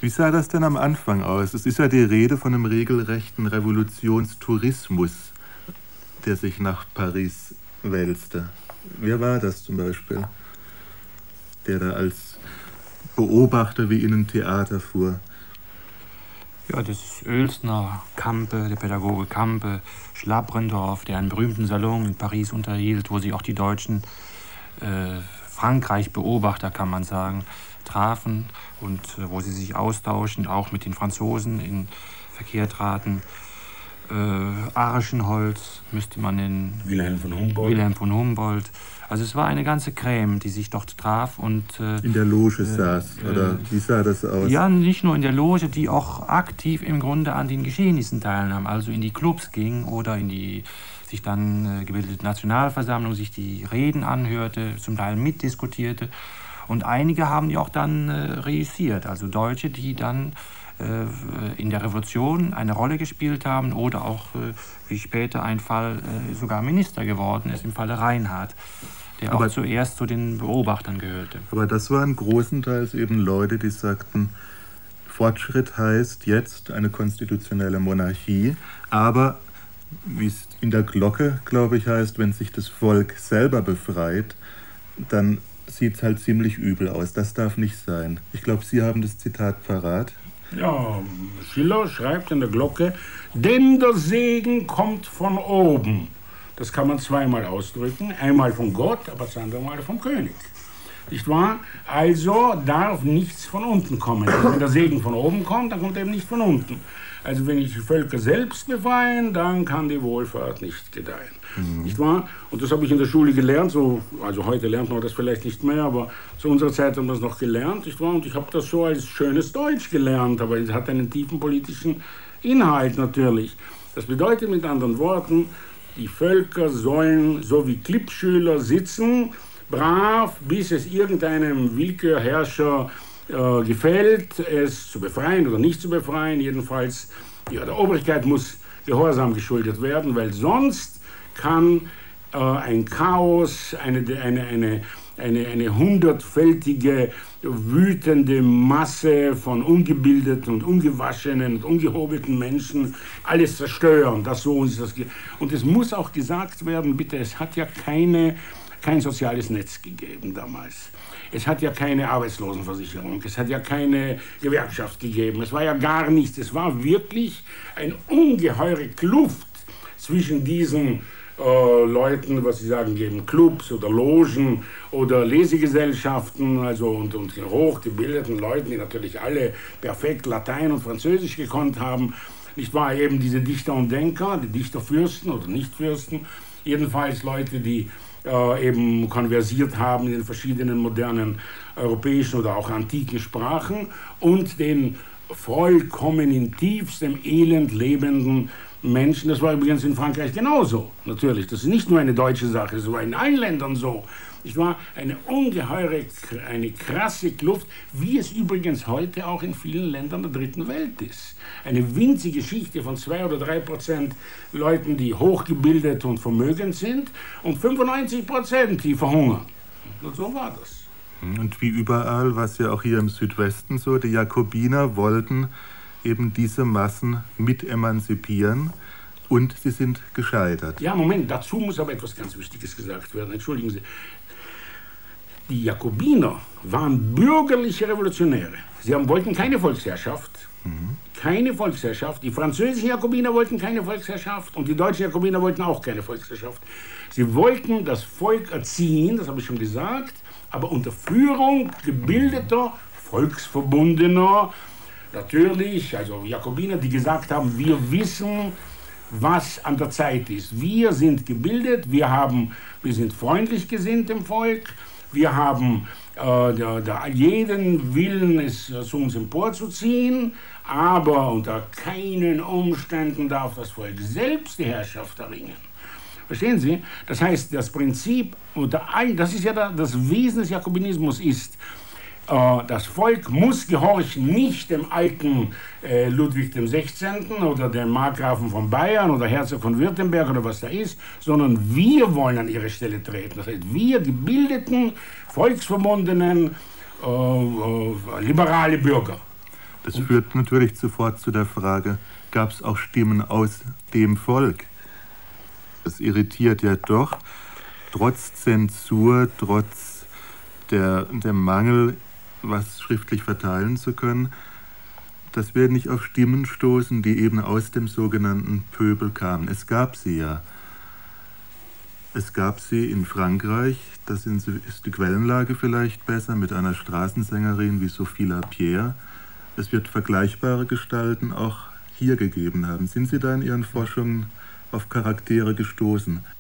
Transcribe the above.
Wie sah das denn am Anfang aus? Es ist ja die Rede von einem regelrechten Revolutionstourismus, der sich nach Paris wälzte. Wer war das zum Beispiel, der da als Beobachter wie in ein Theater fuhr? Ja, das ist Oelsner, Campe, der Pädagoge Campe, Schlabrendorf, der einen berühmten Salon in Paris unterhielt, wo sich auch die deutschen Frankreich-Beobachter, kann man sagen, trafen und wo sie sich austauschen, auch mit den Franzosen in Verkehr traten. Arschenholz müsste man nennen. Wilhelm von Humboldt. Also es war eine ganze Crème, die sich dort traf und in der Loge saß, oder wie sah das aus? Ja, nicht nur in der Loge, die auch aktiv im Grunde an den Geschehnissen teilnahm, also in die Clubs ging oder in die sich dann gebildete Nationalversammlung, sich die Reden anhörte, zum Teil mitdiskutierte. Und einige haben die auch dann reüssiert, also Deutsche, die dann in der Revolution eine Rolle gespielt haben oder auch, wie später ein Fall, sogar Minister geworden ist, im Falle Reinhardt, der auch zuerst zu den Beobachtern gehörte. Aber das waren großenteils eben Leute, die sagten, Fortschritt heißt jetzt eine konstitutionelle Monarchie, aber, wie es in der Glocke, glaube ich, heißt, wenn sich das Volk selber befreit, dann sieht es halt ziemlich übel aus. Das darf nicht sein. Ich glaube, Sie haben das Zitat parat. Ja, Schiller schreibt in der Glocke, denn der Segen kommt von oben. Das kann man zweimal ausdrücken, einmal von Gott, aber das andere Mal vom König. Nicht wahr? Also darf nichts von unten kommen. Also wenn der Segen von oben kommt, dann kommt eben nicht von unten. Also wenn ich die Völker selbst befreien, dann kann die Wohlfahrt nicht gedeihen. Nicht wahr? Und das habe ich in der Schule gelernt, also heute lernt man das vielleicht nicht mehr, aber zu unserer Zeit haben wir es noch gelernt, nicht wahr? Und ich habe das so als schönes Deutsch gelernt, aber es hat einen tiefen politischen Inhalt natürlich. Das bedeutet mit anderen Worten, die Völker sollen so wie Klippschüler sitzen, brav, bis es irgendeinem Willkürherrscher gefällt, es zu befreien oder nicht zu befreien. Jedenfalls, ja, der Obrigkeit muss Gehorsam geschuldet werden, weil sonst kann ein Chaos, eine hundertfältige, wütende Masse von ungebildeten und ungewaschenen und ungehobelten Menschen alles zerstören. Und es muss auch gesagt werden, bitte, es hat ja kein soziales Netz gegeben damals. Es hat ja keine Arbeitslosenversicherung, es hat ja keine Gewerkschaft gegeben, es war ja gar nichts. Es war wirklich eine ungeheure Kluft zwischen diesen Leuten, was sie sagen, geben Clubs oder Logen oder Lesegesellschaften, also und hochgebildeten Leuten, die natürlich alle perfekt Latein und Französisch gekonnt haben. Nicht wahr? Eben diese Dichter und Denker, die Dichterfürsten oder Nichtfürsten, jedenfalls Leute, die eben konversiert haben in den verschiedenen modernen europäischen oder auch antiken Sprachen und den vollkommen in tiefstem Elend lebenden Menschen. Das war übrigens in Frankreich genauso, natürlich. Das ist nicht nur eine deutsche Sache, das war in allen Ländern so. Es war eine ungeheure, eine krasse Kluft, wie es übrigens heute auch in vielen Ländern der dritten Welt ist. Eine winzige Schicht von 2 oder 3% Leuten, die hochgebildet und vermögend sind und 95%, die verhungern. Und so war das. Und wie überall, was ja auch hier im Südwesten so, die Jakobiner wollten eben diese Massen mit emanzipieren und sie sind gescheitert. Ja, Moment, dazu muss aber etwas ganz Wichtiges gesagt werden. Entschuldigen Sie. Die Jakobiner waren bürgerliche Revolutionäre. Sie wollten keine Volksherrschaft. Keine Volksherrschaft. Die französischen Jakobiner wollten keine Volksherrschaft und die deutschen Jakobiner wollten auch keine Volksherrschaft. Sie wollten das Volk erziehen, das habe ich schon gesagt, aber unter Führung gebildeter, volksverbundener, natürlich, also Jakobiner, die gesagt haben, wir wissen, was an der Zeit ist. Wir sind gebildet, wir sind freundlich gesinnt dem Volk, wir haben jeden Willen, es zu uns emporzuziehen, aber unter keinen Umständen darf das Volk selbst die Herrschaft erringen. Verstehen Sie? Das heißt, das Prinzip, das ist ja das Wesen des Jakobinismus ist, das Volk muss gehorchen, nicht dem alten Ludwig XVI. Oder dem Markgrafen von Bayern oder Herzog von Württemberg oder was da ist, sondern wir wollen an ihre Stelle treten. Das heißt, wir gebildeten, volksverbundenen, liberale Bürger. Das führt natürlich sofort zu der Frage, gab es auch Stimmen aus dem Volk? Das irritiert ja doch, trotz Zensur, trotz der Mangel, was schriftlich verteilen zu können, dass wir nicht auf Stimmen stoßen, die eben aus dem sogenannten Pöbel kamen. Es gab sie ja. Es gab sie in Frankreich, ist die Quellenlage vielleicht besser, mit einer Straßensängerin wie Sophie Lapierre. Es wird vergleichbare Gestalten auch hier gegeben haben. Sind Sie da in Ihren Forschungen auf Charaktere gestoßen?